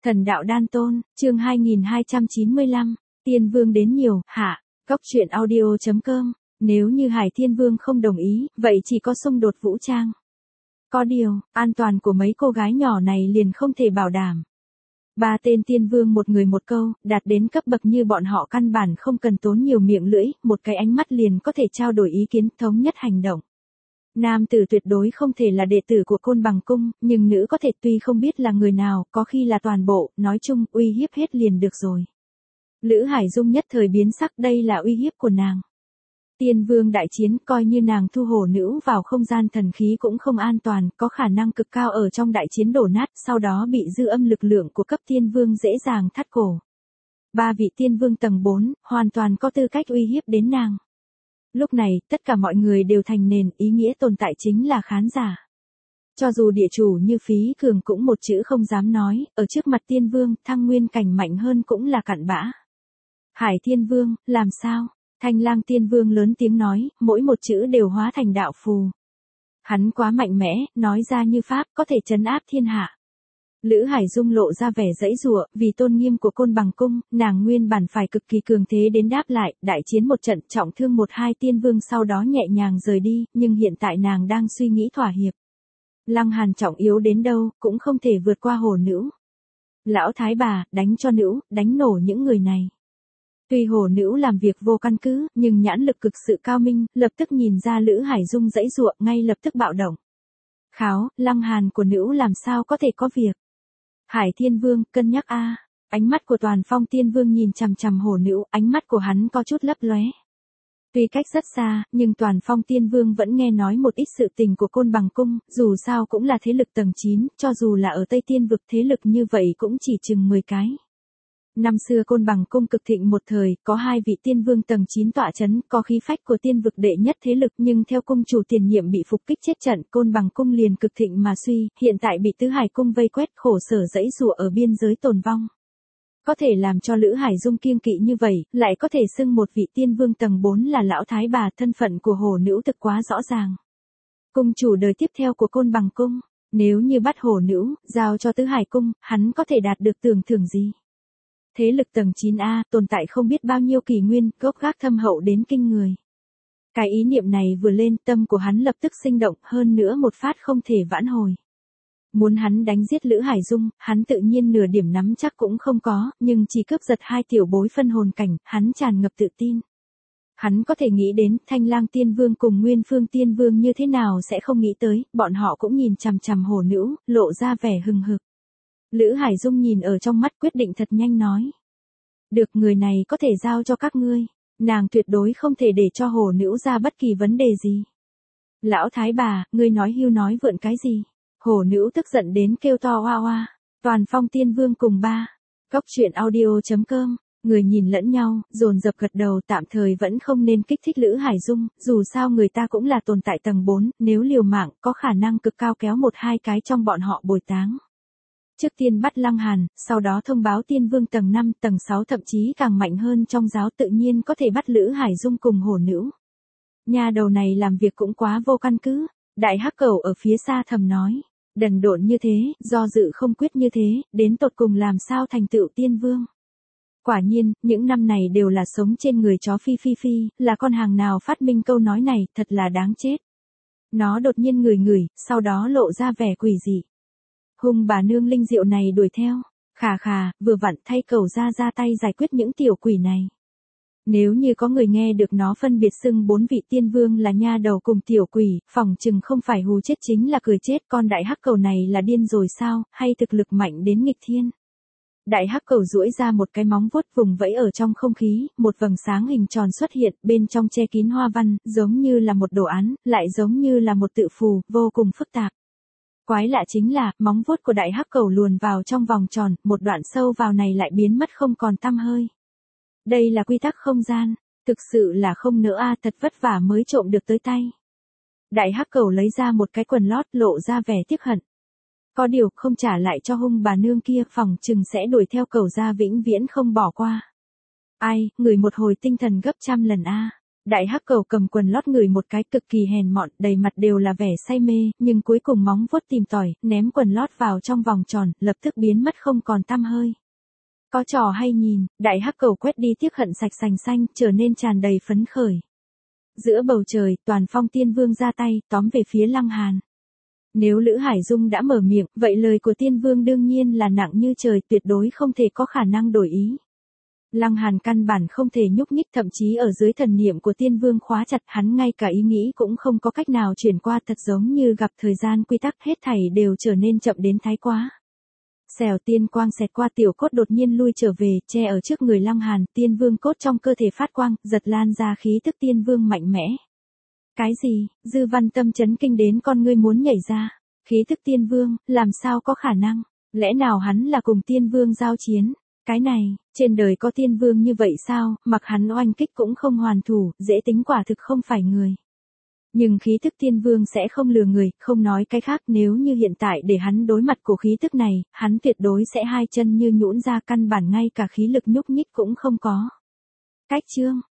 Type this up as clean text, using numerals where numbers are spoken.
Thần đạo đan tôn, chương 2295, Tiên Vương đến nhiều, hạ, Cóc truyện audio.com, nếu như Hải Thiên Vương không đồng ý, vậy chỉ có xung đột vũ trang. Có điều, an toàn của mấy cô gái nhỏ này liền không thể bảo đảm. Ba tên Tiên Vương một người một câu, đạt đến cấp bậc như bọn họ căn bản không cần tốn nhiều miệng lưỡi, một cái ánh mắt liền có thể trao đổi ý kiến, thống nhất hành động. Nam tử tuyệt đối không thể là đệ tử của Côn Bằng Cung, nhưng nữ có thể tuy không biết là người nào, có khi là toàn bộ, nói chung, uy hiếp hết liền được rồi. Lữ Hải Dung nhất thời biến sắc, đây là uy hiếp của nàng. Tiên Vương đại chiến, coi như nàng thu hổ nữ vào không gian thần khí cũng không an toàn, có khả năng cực cao ở trong đại chiến đổ nát, sau đó bị dư âm lực lượng của cấp Tiên Vương dễ dàng thắt cổ. Ba vị Tiên Vương tầng 4, hoàn toàn có tư cách uy hiếp đến nàng. Lúc này, tất cả mọi người đều thành nền, ý nghĩa tồn tại chính là khán giả. Cho dù địa chủ như Phí Cường cũng một chữ không dám nói, ở trước mặt Tiên Vương, thăng nguyên cảnh mạnh hơn cũng là cặn bã. Hải Thiên Vương, làm sao? Thanh Lang Tiên Vương lớn tiếng nói, mỗi một chữ đều hóa thành đạo phù. Hắn quá mạnh mẽ, nói ra như pháp, có thể trấn áp thiên hạ. Lữ Hải Dung lộ ra vẻ giãy giụa, vì tôn nghiêm của Côn Bằng Cung, nàng nguyên bản phải cực kỳ cường thế đến đáp lại, đại chiến một trận, trọng thương 1-2 Tiên Vương sau đó nhẹ nhàng rời đi, nhưng hiện tại nàng đang suy nghĩ thỏa hiệp. Lăng Hàn trọng yếu đến đâu, cũng không thể vượt qua hổ nữ. Lão thái bà, đánh cho nữ, đánh nổ những người này. Tuy hổ nữ làm việc vô căn cứ, nhưng nhãn lực cực sự cao minh, lập tức nhìn ra Lữ Hải Dung giãy giụa, ngay lập tức bạo động. Kháo, Lăng Hàn của nữ làm sao có thể có việc. Hải Thiên Vương, cân nhắc a. Ánh mắt của Toàn Phong Tiên Vương nhìn chằm chằm hổ nữ, ánh mắt của hắn có chút lấp lóe. Tuy cách rất xa, nhưng Toàn Phong Tiên Vương vẫn nghe nói một ít sự tình của Côn Bằng Cung, dù sao cũng là thế lực tầng 9, cho dù là ở Tây Tiên vực thế lực như vậy cũng chỉ chừng 10 cái. Năm xưa Côn Bằng Cung cực thịnh một thời, có 2 vị Tiên Vương tầng 9 tọa chấn, có khí phách của tiên vực đệ nhất thế lực, nhưng theo cung chủ tiền nhiệm bị phục kích chết trận, Côn Bằng Cung liền cực thịnh mà suy, hiện tại bị Tứ Hải Cung vây quét, khổ sở giãy giụa ở biên giới tồn vong. Có thể làm cho Lữ Hải Dung kiêng kỵ như vậy, lại có thể xưng một vị Tiên Vương tầng 4 là lão thái bà, thân phận của hổ nữ thực quá rõ ràng. Cung chủ đời tiếp theo của Côn Bằng Cung, nếu như bắt hổ nữ, giao cho Tứ Hải Cung, hắn có thể đạt được tưởng thưởng gì? Thế lực tầng 9A, tồn tại không biết bao nhiêu kỷ nguyên, gốc gác thâm hậu đến kinh người. Cái ý niệm này vừa lên, tâm của hắn lập tức sinh động, hơn nữa một phát không thể vãn hồi. Muốn hắn đánh giết Lữ Hải Dung, hắn tự nhiên nửa điểm nắm chắc cũng không có, nhưng chỉ cướp giật 2 tiểu bối phân hồn cảnh, hắn tràn ngập tự tin. Hắn có thể nghĩ đến, Thanh Lang Tiên Vương cùng Nguyên Phương Tiên Vương như thế nào sẽ không nghĩ tới, bọn họ cũng nhìn chằm chằm hổ nữ, lộ ra vẻ hừng hực. Lữ Hải Dung nhìn ở trong mắt, quyết định thật nhanh nói. Được, người này có thể giao cho các ngươi. Nàng tuyệt đối không thể để cho hổ nữ ra bất kỳ vấn đề gì. Lão thái bà, ngươi nói hưu nói vượn cái gì? Hổ nữ tức giận đến kêu to oa oa. Toàn Phong Tiên Vương cùng ba. Cóc truyện audio.com. Người nhìn lẫn nhau, dồn dập gật đầu, tạm thời vẫn không nên kích thích Lữ Hải Dung, dù sao người ta cũng là tồn tại tầng 4, nếu liều mạng, có khả năng cực cao kéo 1-2 cái trong bọn họ bồi táng. Trước tiên bắt Lăng Hàn, sau đó thông báo Tiên Vương tầng 5, tầng 6 thậm chí càng mạnh hơn trong giáo, tự nhiên có thể bắt Lữ Hải Dung cùng hổ nữ. Nhà đầu này làm việc cũng quá vô căn cứ. Đại Hắc Cẩu ở phía xa thầm nói. Đần độn như thế, do dự không quyết như thế, đến tột cùng làm sao thành tựu Tiên Vương. Quả nhiên, những năm này đều là sống trên người chó phi phi phi, là con hàng nào phát minh câu nói này, thật là đáng chết. Nó đột nhiên ngửi, sau đó lộ ra vẻ quỷ dị. Hung bà nương linh diệu này đuổi theo, khà, vừa vặn thay Cẩu ra tay giải quyết những tiểu quỷ này. Nếu như có người nghe được nó phân biệt xưng 4 vị Tiên Vương là nha đầu cùng tiểu quỷ, phỏng chừng không phải hù chết chính là cười chết, con Đại Hắc Cẩu này là điên rồi sao, hay thực lực mạnh đến nghịch thiên. Đại Hắc Cẩu duỗi ra một cái móng vuốt vùng vẫy ở trong không khí, một vầng sáng hình tròn xuất hiện, bên trong che kín hoa văn, giống như là một đồ án, lại giống như là một tự phù, vô cùng phức tạp. Quái lạ chính là, móng vuốt của Đại Hắc Cẩu luồn vào trong vòng tròn, một đoạn sâu vào này lại biến mất không còn tăm hơi. Đây là quy tắc không gian, thực sự là không nỡ a, thật vất vả mới trộm được tới tay. Đại Hắc Cẩu lấy ra một cái quần lót, lộ ra vẻ tiếc hận. Có điều, không trả lại cho hung bà nương kia, phòng chừng sẽ đuổi theo Cẩu ra vĩnh viễn không bỏ qua. Ai, người một hồi tinh thần gấp trăm lần a. Đại hắc cầu cầm quần lót người một cái cực kỳ hèn mọn, đầy mặt đều là vẻ say mê, nhưng cuối cùng móng vuốt tìm tòi, ném quần lót vào trong vòng tròn, lập tức biến mất không còn tăm hơi. Có trò hay nhìn, đại hắc cầu quét đi tiếc hận sạch sành xanh, trở nên tràn đầy phấn khởi. Giữa bầu trời, Toàn Phong Tiên Vương ra tay, tóm về phía Lăng Hàn. Nếu Lữ Hải Dung đã mở miệng, vậy lời của Tiên Vương đương nhiên là nặng như trời, tuyệt đối không thể có khả năng đổi ý. Lăng Hàn căn bản không thể nhúc nhích, thậm chí ở dưới thần niệm của Tiên Vương khóa chặt, hắn ngay cả ý nghĩ cũng không có cách nào chuyển qua, thật giống như gặp thời gian quy tắc, hết thảy đều trở nên chậm đến thái quá. Xèo, tiên quang xẹt qua, tiểu cốt đột nhiên lui trở về, che ở trước người Lăng Hàn, Tiên Vương cốt trong cơ thể phát quang, giật lan ra khí tức Tiên Vương mạnh mẽ. Cái gì? Dư Văn Tâm chấn kinh đến con ngươi muốn nhảy ra. Khí tức Tiên Vương, làm sao có khả năng? Lẽ nào hắn là cùng Tiên Vương giao chiến? Cái này, trên đời có Tiên Vương như vậy sao? Mặc hắn oanh kích cũng không hoàn thủ, dễ tính quả thực không phải người. Nhưng khí tức Tiên Vương sẽ không lừa người, không nói cái khác, nếu như hiện tại để hắn đối mặt của khí tức này, hắn tuyệt đối sẽ hai chân như nhũn ra, căn bản ngay cả khí lực nhúc nhích cũng không có. Cách chương